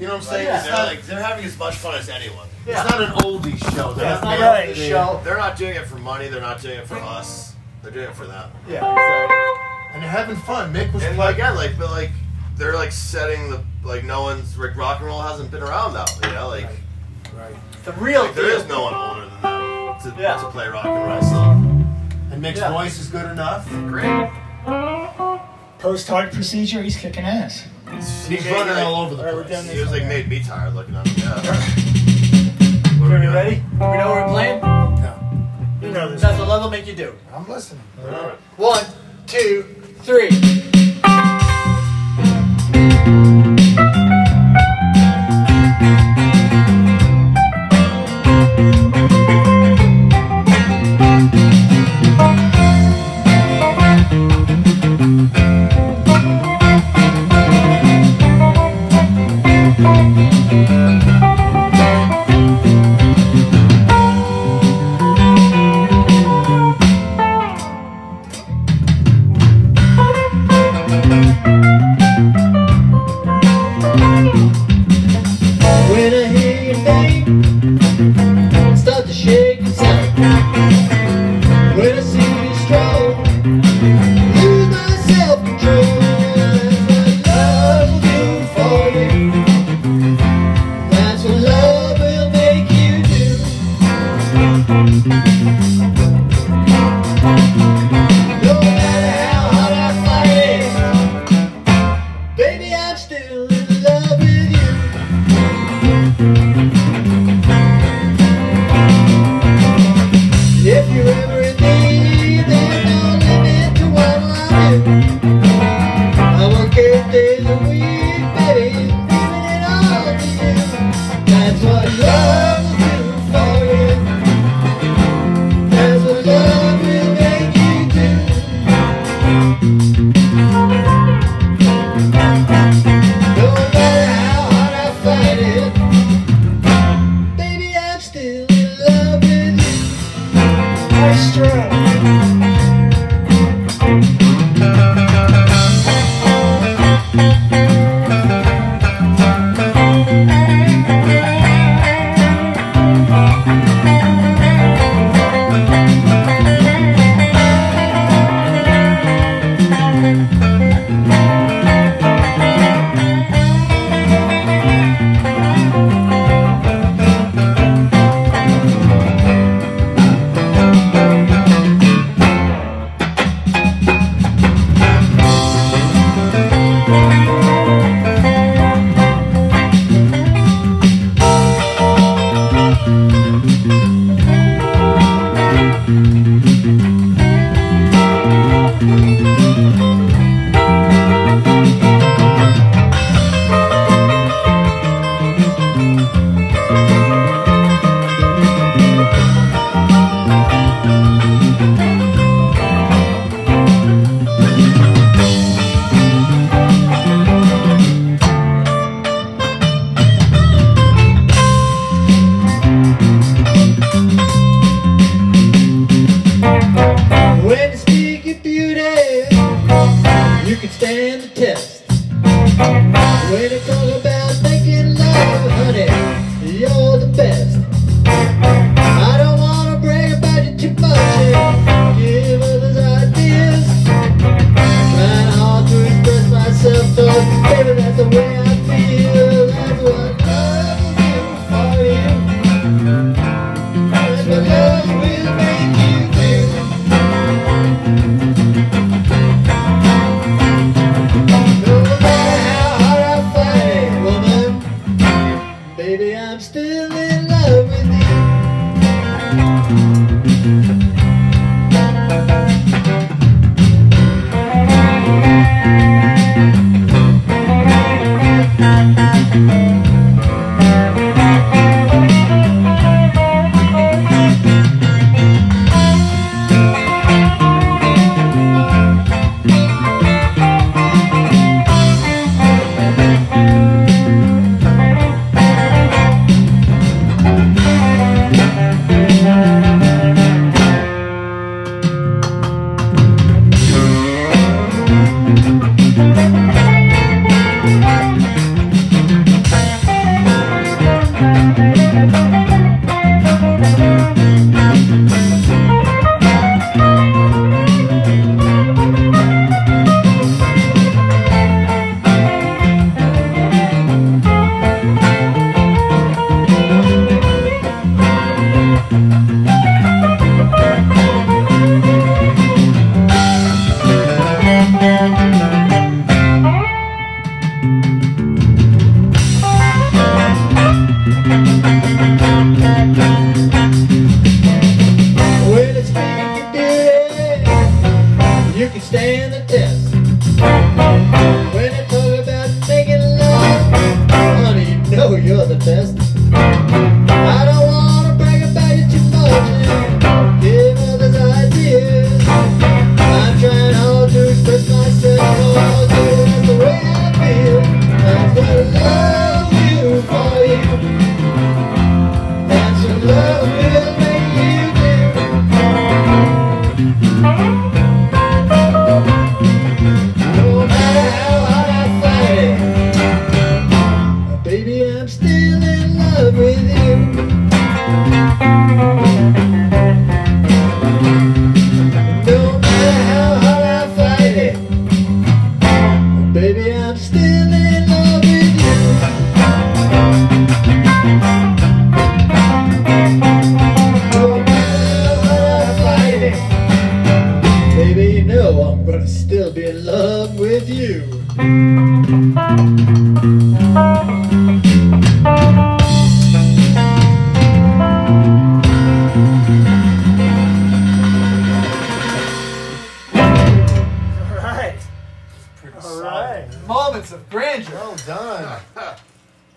You know what I'm saying? Yeah. They're having as much fun as anyone. It's not an oldies show. Yeah, It's not an an oldies show. They're not doing it for money. They're not doing it for us. They're doing it for them. Yeah, exactly. And they're having fun. Mick was they're like setting the no one's rock and roll hasn't been around now. Right. The real there is no one older than them to play rock and roll. So. And Mick's voice is good enough. Great. Post-heart procedure, he's kicking ass. He's running all over the place. He was made me tired looking at him. Yeah. Are we ready? We know what we're playing? No. You know this. That's what love will make you do. I'm listening. All right. 1, 2, 3.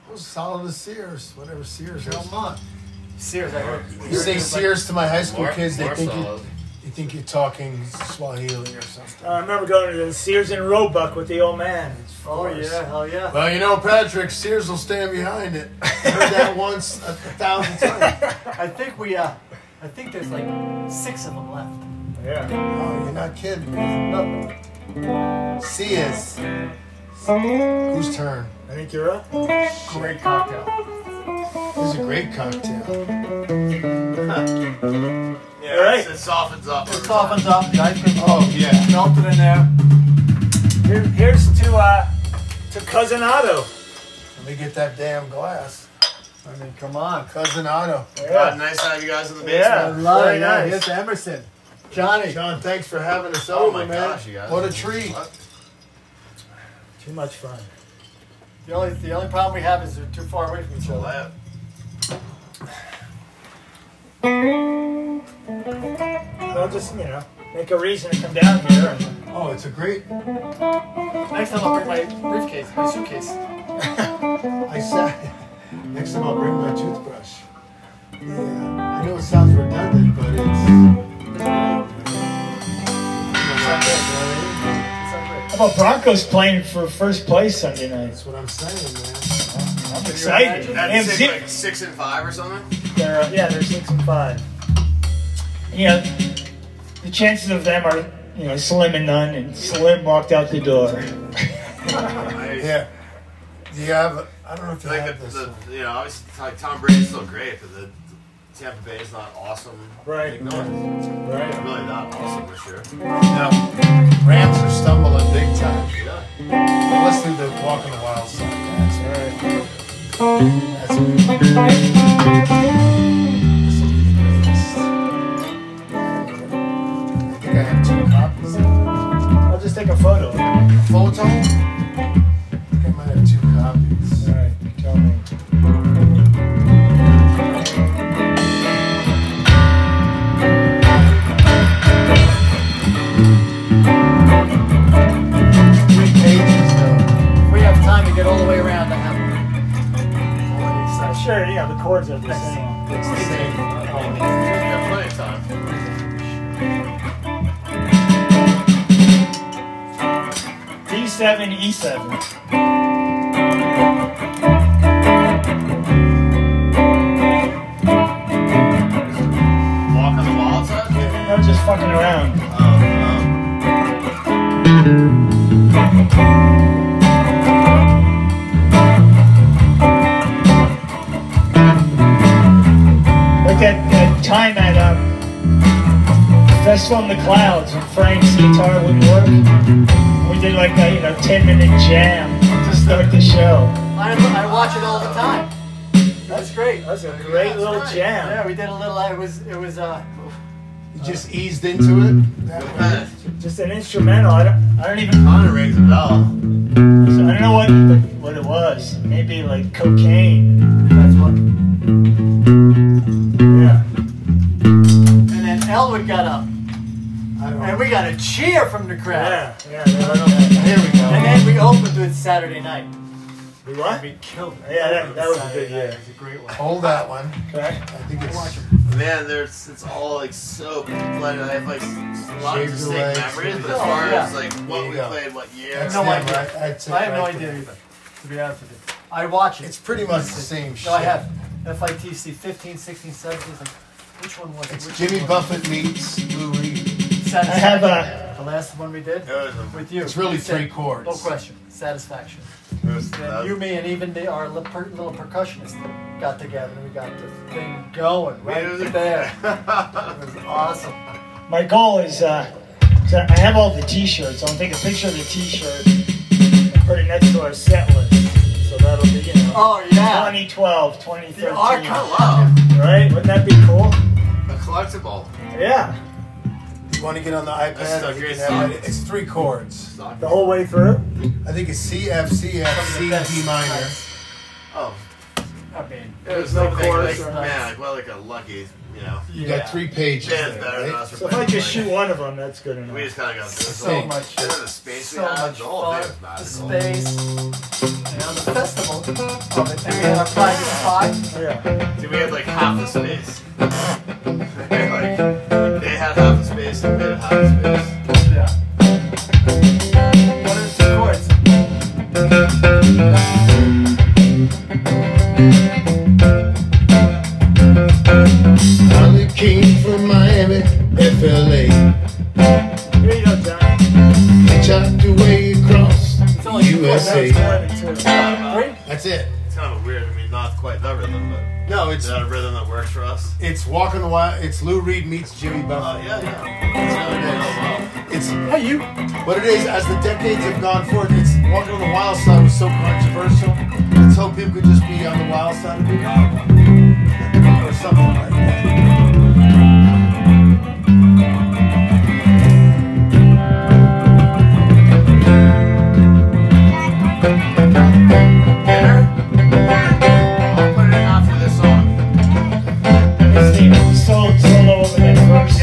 It was solid as Sears, whatever Sears is. Sears, I heard. You say Sears to my high school More- kids, they more think solid. you think you're talking Swahili or something. I remember going to the Sears and Roebuck with the old man. Oh yeah, hell yeah. Well, you know, Patrick, Sears will stand behind it. I heard that once 1,000 times. I think there's like 6 of them left. Yeah. Oh, you're not kidding me. Nothing. Sears. Whose turn? I think you're up. Great cocktail. This is a great cocktail. Yeah, Right. it softens up. It over softens time. up. The ice cream Oh, yeah. melted in there. Here's to Cousin Otto. Let me get that damn glass. I mean, come on. Cousin Otto. God, nice to have you guys in the Yeah. basement. Love Very it. Yeah, nice. here's Emerson. Johnny. John, thanks for having us Oh over, my man. gosh, you guys. What a treat. What? Too much fun. The only problem we have is they're too far away from each Well, other. that- Well, just, make a reason to come down here. And, Oh, it's a great. Next time I'll bring my briefcase, my suitcase. I said. Next time I'll bring my toothbrush. Yeah. I know it sounds redundant, but it's. how about Broncos playing for first place Sunday night? That's what I'm saying, man. I'm excited. That's And six, zip- like 6 and 5 or something. they're 6 and 5. Yeah, the chances of them are, slim and none, and Slim walked out the door. Nice. Yeah. Do you have? I don't know if you Like have this. obviously, like Tom Brady's still great, but the Tampa Bay is not awesome. Right. Like, no, it's Right. really not awesome this year. No. Rams are stumbling big time. Yeah. Listening to Walk on the Wild Side. That's right. That's I think I have 2 copies. I'll just take a photo. A photo? I think I might have 2 copies. All right, tell me. Pages though. If we have time to get all the way around to have Sure, the chords are the same. It's the same. You got plenty of time. D7, E7. Walk on the wild side? I'm just fucking around. Like that time at Festival in the Clouds when Frank's guitar wouldn't work. We did like a 10-minute jam to start the show. I watch it all the time. That's great. That was a great little jam. Yeah, we did a little. It was. You just eased into it. That way. Just an instrumental. I don't even. Kind of rings a bell. So I don't know what it was. Maybe like cocaine. That's what. Yeah. And then Elwood got up, I don't and we got a cheer from the crowd. Yeah. Here we go. And then we opened with Saturday Night. We what? We killed it. Yeah, that was a good Saturday year. night. It was a great one. Hold that one. Okay. I think it's. Man, it's all like so blended. I have like a lot of Shaved distinct legs. memories, but as Oh, far yeah. as like There what you we go. played, what year. That's No them, idea. right? That's it I have no right idea there. either, to be honest with you. I watch it. It's pretty much the same shit. No, I have FITC 15, 16, 17. Like, which one was it? It's Which Jimmy one was Buffett meets Lou Reed. it? I have The last one we did It was a- with you. It's really You said- 3 chords. No question. Satisfaction. it was- And you, me, and even our little percussionist got together and we got the thing going right Music. there. It was awesome. My goal is, so I have all the T-shirts. I'll take a picture of the T-shirt and put it next to our set list. So that'll be, Oh, yeah. 2012, The 2013. archive. Wow, Right? Wouldn't that be cool? a collectible. Yeah. You want to get on the iPad? That's a you great can have song. it. It's 3 chords. The whole way through? I think it's C, F, C, F, C, D minor. Oh, I mean, It was no like, chorus like, or man, like, well, like a lucky, you know. You got 3 pages Band's there, better than right? us. So if I just shoot one of them, that's good enough. We just kind of got so Hey. much, And then the space so we had, much the whole fun. thing was The magical. space, you know, the festival of it. And we had our private spot. Oh, yeah. See, we had like half the space. Like, they had half the space and we had half the space. Yeah. What are the 2 chords? Holly came from Miami, FLA. Here you go, John. Hitchhiked away across It's only 2 chords. USA. That's 22. Right? That's it. It's kind of a weird, I mean, not quite that rhythm, but No, is that a rhythm that works for us? it's Walking the Wild. It's Lou Reed meets Jimmy Oh, Buffett. yeah, yeah. It's Hey, you. what it is. As the decades have gone forth, it's Walking on the Wild Side was so controversial. Let's hope people could just be on the wild side of being on or something like that. Dinner? I'll put it in after this song. Let's see. Solo over that verse.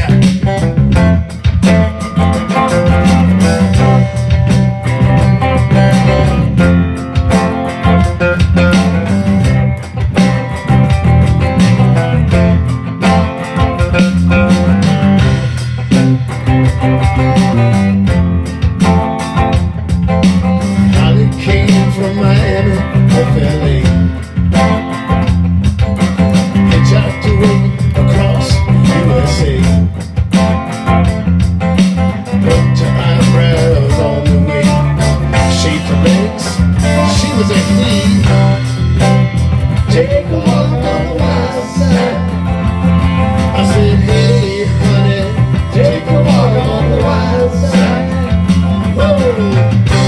Holly came from Miami, FLA. Hitchhiked away across USA. Put her eyebrows on the way. Shaped her legs. She was a he. Take a walk on the wild side. I said, hey, honey, take a walk on the wild side. Whoa.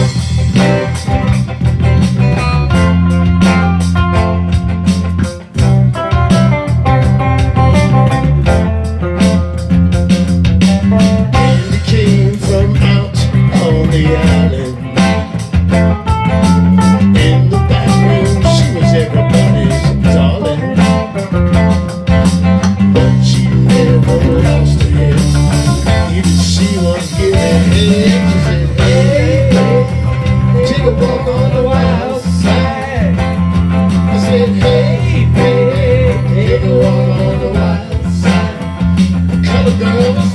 Candy came from out on the island. In the back room, she was everybody's darling. But she never lost her head. Even she was giving head. She said, hey, hey, take a walk on the wild side. I said, hey, baby, take a walk on the wild side. Color girls,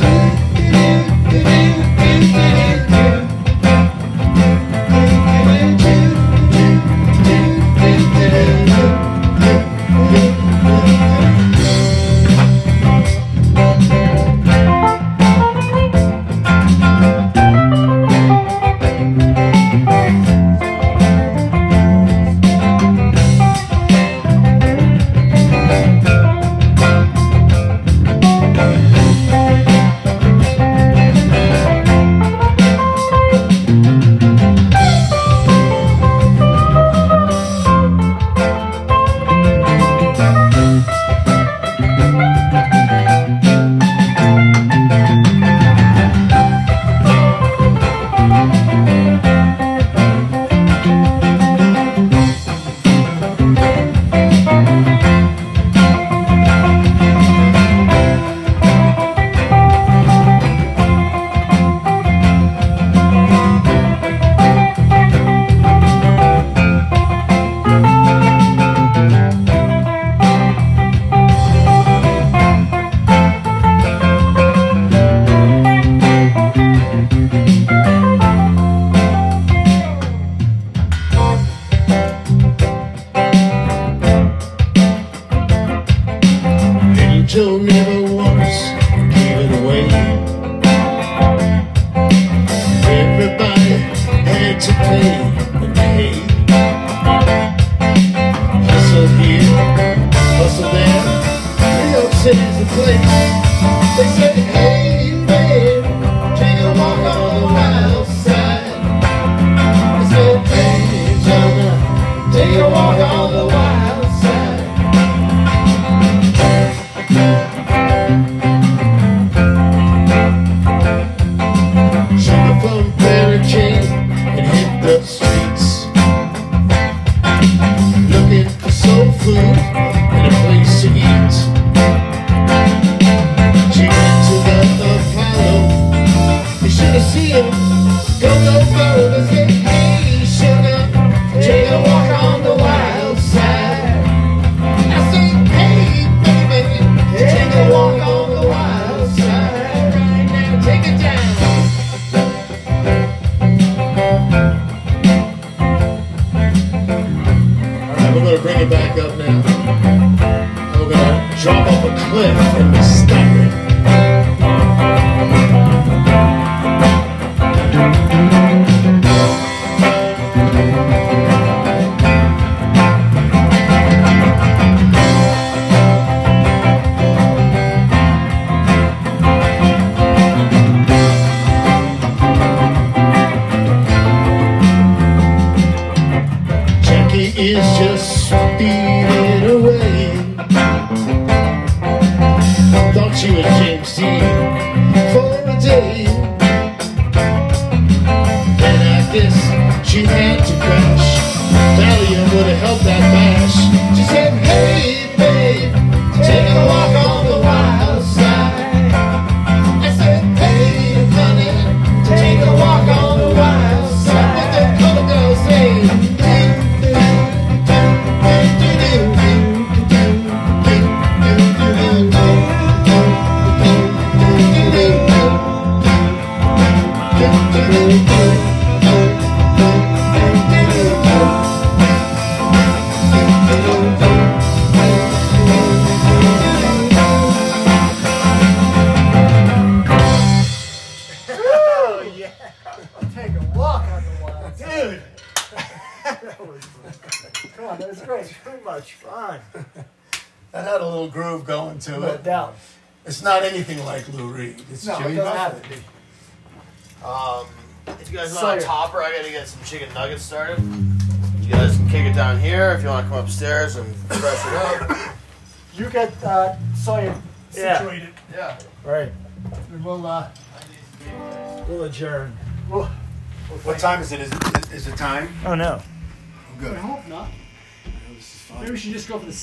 Little Joe never once gave it away. Everybody had to pay and pay. Hustle here, hustle there. New York City's the place. They say, hey, babe, take a walk on the wild side. I said, hey, Jonah, take a walk on the wild side. Sugar from Mary Jane and hit the streets, looking for soul food. right, we're gonna bring it back up now. And we're gonna drop off a cliff and stop it. Jackie is just speeding away. Thought she was James Dean for a day, and I guess she had to crash. Valium would have helped that bash. She said, "Hey babe, take a walk on the wild side." I said, "Hey honey, take a walk on the wild side." What the other girl say? Oh, yeah. Take a walk on the wild. Dude. That was Come on, that was great. too much fun. That had a little groove going to No it. doubt. It's not anything like Lou Reed. It's No, Jimmy it doesn't have Buffett. to be. If you guys want Sawyer. a topper, I gotta get some chicken nuggets started. You guys can kick it down here if you want to come upstairs and fresh it up. You get Sawyer Yeah. situated. Yeah. Right. And we'll We'll adjourn. What time is it? Is it time? Oh, no. I hope not. Maybe we should just go for the